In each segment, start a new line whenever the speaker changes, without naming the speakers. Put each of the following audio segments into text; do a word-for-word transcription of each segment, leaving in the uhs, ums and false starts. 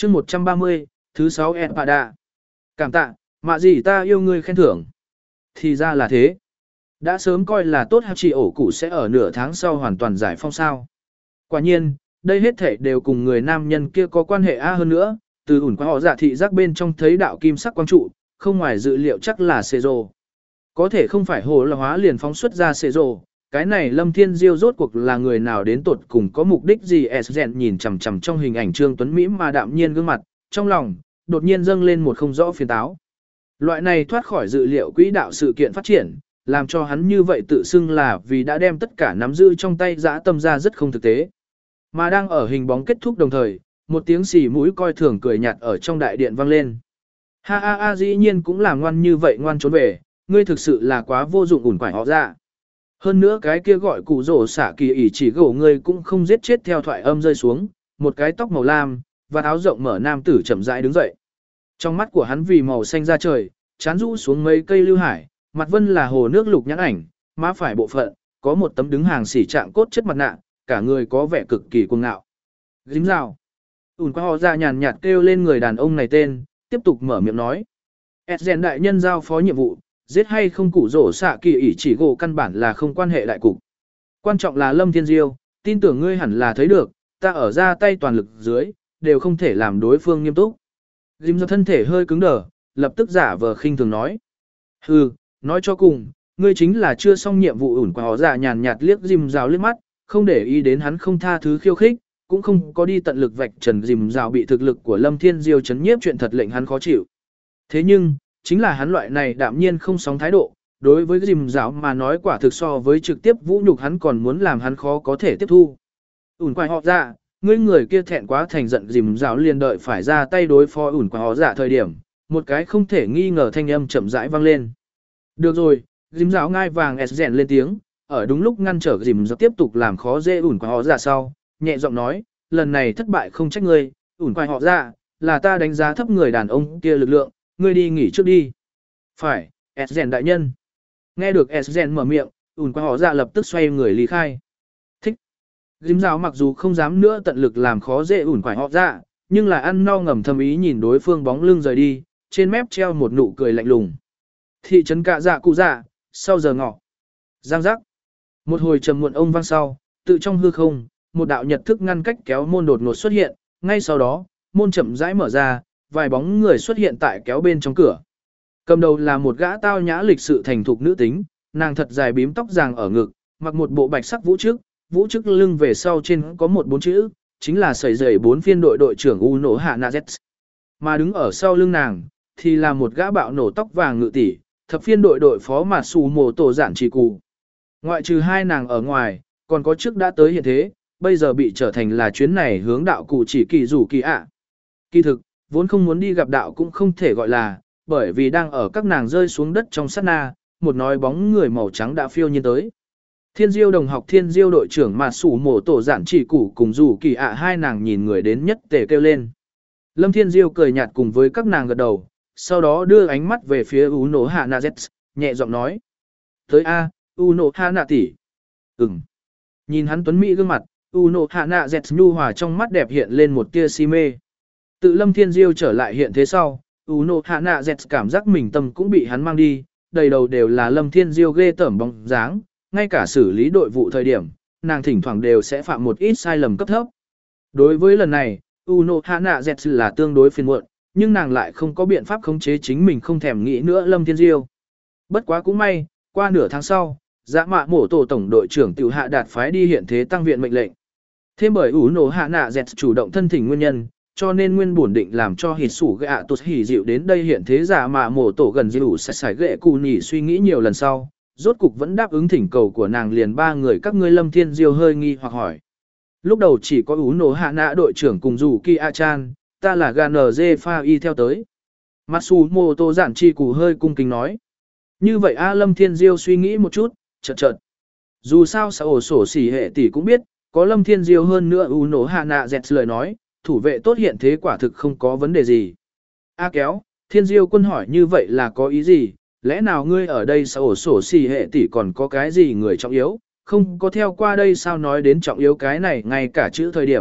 chương một trăm ba mươi, thứ sáu Espada. Cảm tạ, mạ gì ta yêu ngươi khen thưởng. Thì ra là thế. Đã sớm coi là tốt hạp trì ổ cụ sẽ ở nửa tháng sau hoàn toàn giải phong sao. Quả nhiên, đây hết thể đều cùng người nam nhân kia có quan hệ a hơn nữa, từ ủn qua họ dạ thị giác bên trong thấy đạo kim sắc quang trụ, không ngoài dự liệu chắc là xê rồ. Có thể không phải hồ là hóa liền phóng xuất ra xê rồ, cái này Lâm Thiên Diêu rốt cuộc là người nào đến tột cùng có mục đích gì. Sgen nhìn chằm chằm trong hình ảnh Trương Tuấn Mỹ mà đạm nhiên gương mặt, trong lòng, đột nhiên dâng lên một không rõ phiền táo. Loại này thoát khỏi dự liệu quỹ đạo sự kiện phát triển, làm cho hắn như vậy tự xưng là vì đã đem tất cả nắm giữ trong tay dã tâm ra rất không thực tế. Mà đang ở hình bóng kết thúc đồng thời, một tiếng xì mũi coi thường cười nhạt ở trong đại điện vang lên. Ha ha ha, dĩ nhiên cũng là ngoan như vậy ngoan trốn về, ngươi thực sự là quá vô dụng ủn quải họ ra. Hơn nữa cái kia gọi cụ rổ xả kỳ ỉ chỉ gỗ ngươi cũng không giết chết theo thoại âm rơi xuống, một cái tóc màu lam, và áo rộng mở nam tử chậm rãi đứng dậy. Trong mắt của hắn vì màu xanh ra trời, chán rũ xuống mấy cây lưu hải, mặt vân là hồ nước lục nhãn ảnh, má phải bộ phận, có một tấm đứng hàng xỉ trạng cốt chất mặt nạ, cả người có vẻ cực kỳ cuồng ngạo. Dính rào. ủn qua họ ra nhàn nhạt kêu lên người đàn ông này tên, tiếp tục mở miệng nói. Esgen đại nhân giao phó nhiệm vụ, giết hay không cụ rổ xạ kỳ ỉ chỉ gỗ căn bản là không quan hệ đại cục. Quan trọng là Lâm Thiên Diêu, tin tưởng ngươi hẳn là thấy được, ta ở ra tay toàn lực dưới, đều không thể làm đối phương nghiêm túc. Dìm do thân thể hơi cứng đờ, lập tức giả vờ khinh thường nói. Hừ, nói cho cùng, ngươi chính là chưa xong nhiệm vụ. Ủn qua họ dạ nhàn nhạt liếc dìm rào liếc mắt, không để ý đến hắn không tha thứ khiêu khích, cũng không có đi tận lực vạch trần dìm rào bị thực lực của Lâm Thiên Diêu chấn nhiếp chuyện thật lệnh hắn khó chịu. Thế nhưng, chính là hắn loại này đạm nhiên không sóng thái độ, đối với dìm rào mà nói quả thực so với trực tiếp vũ nhục hắn còn muốn làm hắn khó có thể tiếp thu. Ủn qua họ dạ, ngươi người kia thẹn quá thành giận dìm rào liền đợi phải ra tay đối phó ủn qua họ dạ thời điểm, một cái không thể nghi ngờ thanh âm chậm rãi vang lên. Được rồi, dìm rào ngai vàng s rèn lên tiếng, ở đúng lúc ngăn trở dìm rào tiếp tục làm khó dễ ủn qua họ dạ sau, nhẹ giọng nói, lần này thất bại không trách ngươi, ủn qua họ dạ, là ta đánh giá thấp người đàn ông kia lực lượng, ngươi đi nghỉ trước đi. Phải, s rèn đại nhân. Nghe được s rèn mở miệng, ủn qua họ dạ lập tức xoay người lý khai. Thích. Dìm rào mặc dù không dám nữa tận lực làm khó dễ ủn qua họ dạ, nhưng là ăn no ngầm thầm ý nhìn đối phương bóng lưng rời đi, trên mép treo một nụ cười lạnh lùng. Thị trấn cạ dạ cụ dạ, sau giờ ngọ. Giang giác. Một hồi trầm muộn ông vang sau, tự trong hư không, một đạo nhật thức ngăn cách kéo môn đột ngột xuất hiện, ngay sau đó, môn chậm rãi mở ra, vài bóng người xuất hiện tại kéo bên trong cửa. Cầm đầu là một gã tao nhã lịch sự thành thục nữ tính, nàng thật dài bím tóc ràng ở ngực, mặc một bộ bạch sắc vũ trước, vũ trước lưng về sau trên có một bốn chữ, chính là sẩy dày bốn phiên đội đội trưởng Uno Hanazetsu. Mà đứng ở sau lưng nàng, thì là một gã bạo nổ tóc vàng ngự tỷ, thập phiên đội đội phó mà xù mồ tổ giản trì cụ. Ngoại trừ hai nàng ở ngoài, còn có trước đã tới hiện thế, bây giờ bị trở thành là chuyến này hướng đạo cụ chỉ kỳ rủ kỳ ạ. Kỳ thực, vốn không muốn đi gặp đạo cũng không thể gọi là, bởi vì đang ở các nàng rơi xuống đất trong sát na, một nói bóng người màu trắng đã phiêu nhiên tới. Thiên Diêu đồng học Thiên Diêu đội trưởng mà sủ mổ tổ giản chỉ cụ cùng rủ kỳ ạ hai nàng nhìn người đến nhất tề kêu lên. Lâm Thiên Diêu cười nhạt cùng với các nàng gật đầu, sau đó đưa ánh mắt về phía Uno Hanazetsu, nhẹ giọng nói. Tới A, Uno Hana tỷ. Ừm. Nhìn hắn tuấn mỹ gương mặt, Uno Hanazetsu nhu hòa trong mắt đẹp hiện lên một tia si mê. Tự Lâm Thiên Diêu trở lại hiện thế sau, Uno Hanazetsu cảm giác mình tâm cũng bị hắn mang đi, đầy đầu đều là Lâm Thiên Diêu ghê tởm bóng dáng, ngay cả xử lý đội vụ thời điểm, nàng thỉnh thoảng đều sẽ phạm một ít sai lầm cấp thấp. Đối với lần này, Uno Hanazetsu là tương đối phiền muộn, nhưng nàng lại không có biện pháp khống chế chính mình không thèm nghĩ nữa Lâm Thiên Diêu. Bất quá cũng may, qua nửa tháng sau, Dạ Mạ Mổ Tổ tổng đội trưởng Tiểu Hạ đạt phái đi hiện thế tăng viện mệnh lệnh. Thêm bởi Uno Hanazetsu chủ động thân thỉnh nguyên nhân, cho nên nguyên bổn định làm cho hít sủ gạ tụt hỉ dịu đến đây hiện thế Dạ Mạ Mổ Tổ gần dịu sải sải gệ cù nhỉ suy nghĩ nhiều lần sau, rốt cục vẫn đáp ứng thỉnh cầu của nàng liền ba người các ngươi. Lâm Thiên Diêu hơi nghi hoặc hỏi. Lúc đầu chỉ có Uno Hana đội trưởng cùng dù Kia Chan, ta là giê en giê pha y theo tới. Matsumoto giản chi cụ hơi cung kính nói. Như vậy A Lâm Thiên Diêu suy nghĩ một chút, chợt chợt. Dù sao xã ổ sổ xỉ hệ tỷ cũng biết, có Lâm Thiên Diêu hơn nữa Uno Hanazetsu lời nói, thủ vệ tốt hiện thế quả thực không có vấn đề gì. A kéo, Thiên Diêu quân hỏi như vậy là có ý gì? Lẽ nào ngươi ở đây xã ổ sổ xỉ hệ tỷ còn có cái gì người trọng yếu? Không có theo qua đây sao nói đến trọng yếu cái này ngay cả chữ thời điểm,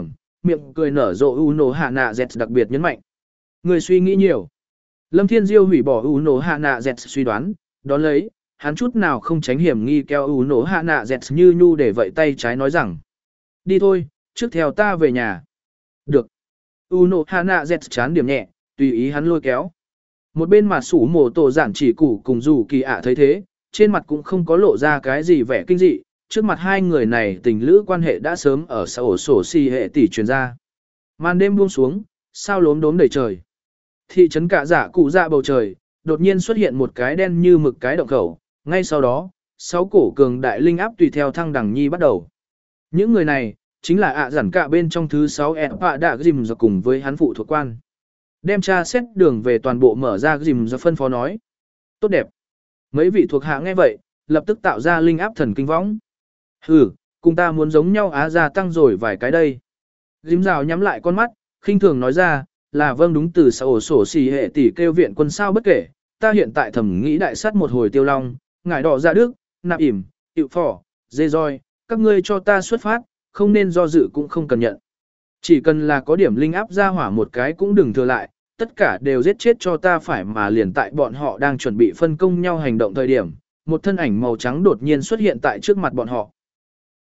miệng cười nở rộ Uno Hana Z đặc biệt nhấn mạnh. Người suy nghĩ nhiều. Lâm Thiên Diêu hủy bỏ Uno Hana Z suy đoán, đón lấy, hắn chút nào không tránh hiểm nghi kéo Uno Hana Z như nhu để vậy tay trái nói rằng. Đi thôi, trước theo ta về nhà. Được. Uno Hana Z chán điểm nhẹ, tùy ý hắn lôi kéo. Một bên mà sủ mổ tổ giản chỉ củ cùng dù kỳ ạ thấy thế, trên mặt cũng không có lộ ra cái gì vẻ kinh dị, trước mặt hai người này tình lữ quan hệ đã sớm ở xã ổ sổ si hệ tỷ truyền ra. Màn đêm buông xuống, sao lốm đốm đầy trời. Thị trấn cả dạ cụ dạ bầu trời, đột nhiên xuất hiện một cái đen như mực cái động khẩu, ngay sau đó, sáu cổ cường đại linh áp tùy theo thăng đẳng nhi bắt đầu. Những người này, chính là ạ à giản cả bên trong thứ sáu ẹ pạ đạ dìm do cùng với hắn phụ thuộc quan. Đem tra xét đường về toàn bộ mở ra dìm do phân phó nói. Tốt đẹp. Mấy vị thuộc hạ nghe vậy, lập tức tạo ra linh áp thần kinh võng. Hừ, cùng ta muốn giống nhau á gia tăng rồi vài cái đây. Dìm rào nhắm lại con mắt, khinh thường nói ra, là vâng đúng từ xã ổ sổ xì hệ tỷ kêu viện quân sao bất kể, ta hiện tại thầm nghĩ đại sát một hồi tiêu long, ngải đỏ dạ đức, nạp ỉm, hiệu phỏ, dê roi, các ngươi cho ta xuất phát, không nên do dự cũng không cần nhận. Chỉ cần là có điểm linh áp ra hỏa một cái cũng đừng thừa lại, tất cả đều giết chết cho ta phải mà liền tại bọn họ đang chuẩn bị phân công nhau hành động thời điểm, một thân ảnh màu trắng đột nhiên xuất hiện tại trước mặt bọn họ.